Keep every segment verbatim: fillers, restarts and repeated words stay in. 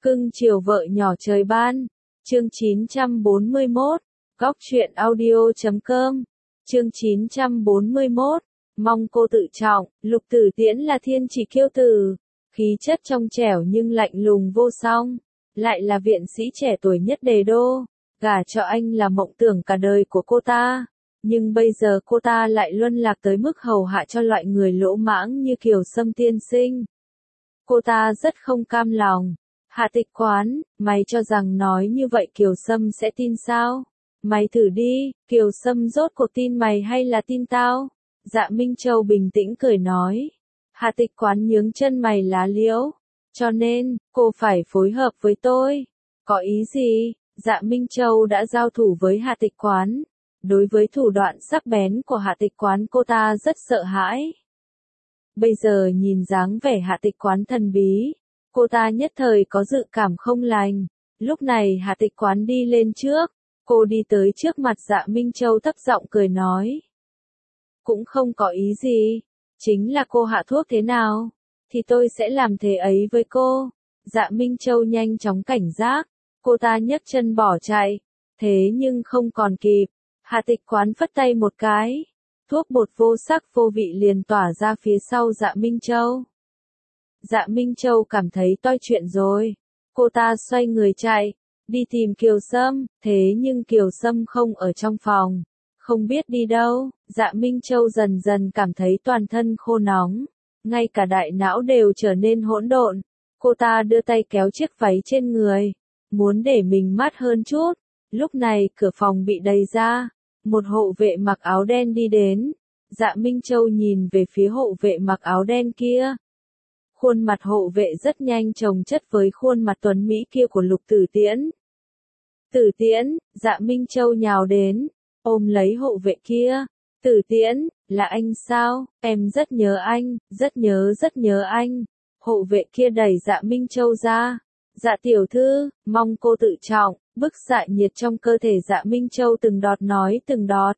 Cưng chiều vợ nhỏ trời ban. Chương chín trăm bốn mươi mốt. Góc truyện audio chấm com. Chương chín trăm bốn mươi mốt. Mong cô tự trọng. Lục Tử Tiễn là thiên chỉ kiêu tử, khí chất trong trẻo nhưng lạnh lùng vô song, lại là viện sĩ trẻ tuổi nhất Đề Đô. Gả cho anh là mộng tưởng cả đời của cô ta, nhưng bây giờ cô ta lại luân lạc tới mức hầu hạ cho loại người lỗ mãng như Kiều Sâm tiên sinh. Cô ta rất không cam lòng. Hạ Tịch Quán, mày cho rằng nói như vậy Kiều Sâm sẽ tin sao? Mày thử đi, Kiều Sâm rốt cuộc tin mày hay là tin tao? Dạ Minh Châu bình tĩnh cười nói. Hạ Tịch Quán nhướng chân mày lá liễu. Cho nên, cô phải phối hợp với tôi. Có ý gì? Dạ Minh Châu đã giao thủ với Hạ Tịch Quán. Đối với thủ đoạn sắc bén của Hạ Tịch Quán cô ta rất sợ hãi. Bây giờ nhìn dáng vẻ Hạ Tịch Quán thần bí, cô ta nhất thời có dự cảm không lành. Lúc này Hạ Tịch Quán đi lên trước, cô đi tới trước mặt Dạ Minh Châu thấp giọng cười nói. Cũng không có ý gì, chính là cô hạ thuốc thế nào, thì tôi sẽ làm thế ấy với cô. Dạ Minh Châu nhanh chóng cảnh giác, cô ta nhấc chân bỏ chạy, thế nhưng không còn kịp. Hạ Tịch Quán phất tay một cái, thuốc bột vô sắc vô vị liền tỏa ra phía sau Dạ Minh Châu. Dạ Minh Châu cảm thấy toi chuyện rồi, cô ta xoay người chạy, đi tìm Kiều Sâm, thế nhưng Kiều Sâm không ở trong phòng, không biết đi đâu. Dạ Minh Châu dần dần cảm thấy toàn thân khô nóng, ngay cả đại não đều trở nên hỗn độn. Cô ta đưa tay kéo chiếc váy trên người, muốn để mình mát hơn chút. Lúc này cửa phòng bị đẩy ra, một hộ vệ mặc áo đen đi đến. Dạ Minh Châu nhìn về phía hộ vệ mặc áo đen kia. Khuôn mặt hộ vệ rất nhanh chồng chất với khuôn mặt tuấn mỹ kia của Lục Tử Tiễn. Tử Tiễn, Dạ Minh Châu nhào đến, ôm lấy hộ vệ kia. Tử Tiễn, là anh sao? Em rất nhớ anh, rất nhớ rất nhớ anh. Hộ vệ kia đẩy Dạ Minh Châu ra. Dạ tiểu thư, mong cô tự trọng. Bức xạ nhiệt trong cơ thể Dạ Minh Châu từng đọt nói từng đọt.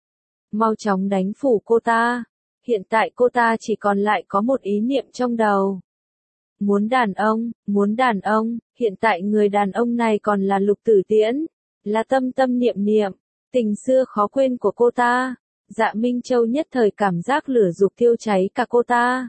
Mau chóng đánh phủ cô ta. Hiện tại cô ta chỉ còn lại có một ý niệm trong đầu. Muốn đàn ông, muốn đàn ông, hiện tại người đàn ông này còn là Lục Tử Tiễn. Là tâm tâm niệm niệm, tình xưa khó quên của cô ta. Dạ Minh Châu nhất thời cảm giác lửa dục thiêu cháy cả cô ta.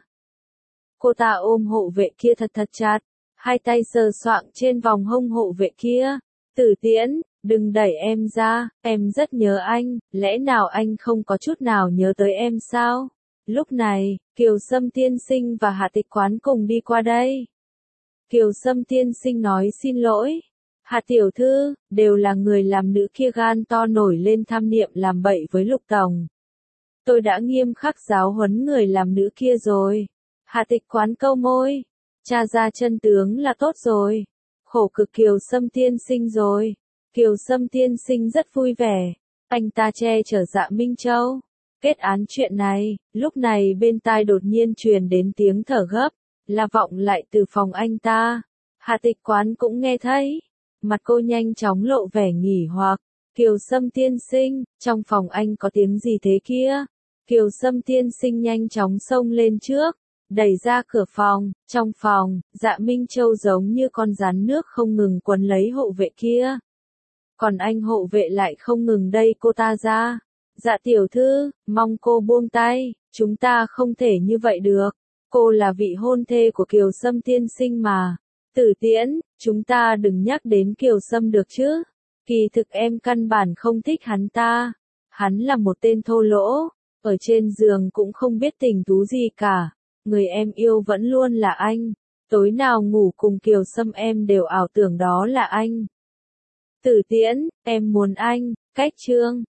Cô ta ôm hộ vệ kia thật thật chặt, hai tay sờ soạng trên vòng hông hộ vệ kia. Tử Tiễn, đừng đẩy em ra, em rất nhớ anh, lẽ nào anh không có chút nào nhớ tới em sao? Lúc này, Kiều Sâm tiên sinh và Hạ Tịch Quán cùng đi qua đây. Kiều Sâm tiên sinh nói xin lỗi. Hạ tiểu thư, đều là người làm nữ kia gan to nổi lên tham niệm làm bậy với Lục tổng. Tôi đã nghiêm khắc giáo huấn người làm nữ kia rồi. Hạ Tịch Quán câu môi. Tra ra chân tướng là tốt rồi. Khổ cực Kiều Sâm tiên sinh rồi. Kiều Sâm tiên sinh rất vui vẻ. Anh ta che chở Dạ Minh Châu. Kết án chuyện này, lúc này bên tai đột nhiên truyền đến tiếng thở gấp, là vọng lại từ phòng anh ta. Hạ Tịch Quán cũng nghe thấy. Mặt cô nhanh chóng lộ vẻ nghỉ hoặc. Kiều Sâm tiên sinh, trong phòng anh có tiếng gì thế kia? Kiều Sâm tiên sinh nhanh chóng xông lên trước, đẩy ra cửa phòng. Trong phòng, Dạ Minh Châu giống như con rắn nước không ngừng quấn lấy hộ vệ kia. Còn anh hộ vệ lại không ngừng đẩy cô ta ra. Dạ tiểu thư, mong cô buông tay, chúng ta không thể như vậy được. Cô là vị hôn thê của Kiều Sâm tiên sinh mà. Tử Tiễn, chúng ta đừng nhắc đến Kiều Sâm được chứ. Kỳ thực em căn bản không thích hắn ta. Hắn là một tên thô lỗ, ở trên giường cũng không biết tình thú gì cả. Người em yêu vẫn luôn là anh. Tối nào ngủ cùng Kiều Sâm em đều ảo tưởng đó là anh. Tử Tiễn, em muốn anh. Cách chương